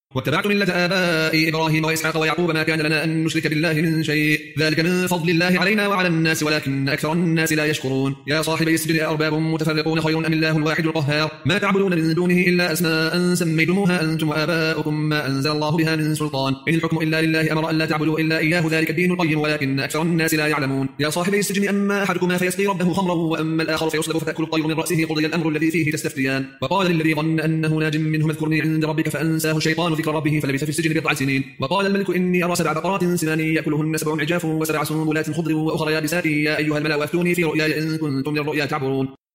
واتبعت ملة آبائي إبراهيم وإسحاق ويعقوب ما كان لنا أن نشرك بالله من شيء ذلك من فضل الله علينا وعلى الناس ولكن أكثر الناس لا يشكرون يا صاحبي السجن أرباب متفرقون خير أم الله الواحد القهار ما تعبدون من دونه إلا أسماء سميتموها أنتم وآباؤكم ما أنزل الله بها من سلطان إن الحكم إلا لله أمر أن لا تعبدوا إلا إياه ذلك الدين القيم ولكن أكثر الناس لا يعلمون يا صاحبي السجن أما أحدكما فيسقي ربه خمرا وأما الآخر فيصلب فتأكل الطير من رأسه قضي الأمر الذي فيه تستفتيان وقال للذي ظن أنه ناج منه اذكرني عند ربك فأنساه الشيطان ذكر ربه فلبث في السجن بضع سنين وقال الملك إني أرى 7 بقرات سمان يأكلهن 7 عجاف و7 سنبلات خضر وأخرى يابسات يا أيها الملأ وافتوني في رؤياي إن كنتم للرؤيا تعبرون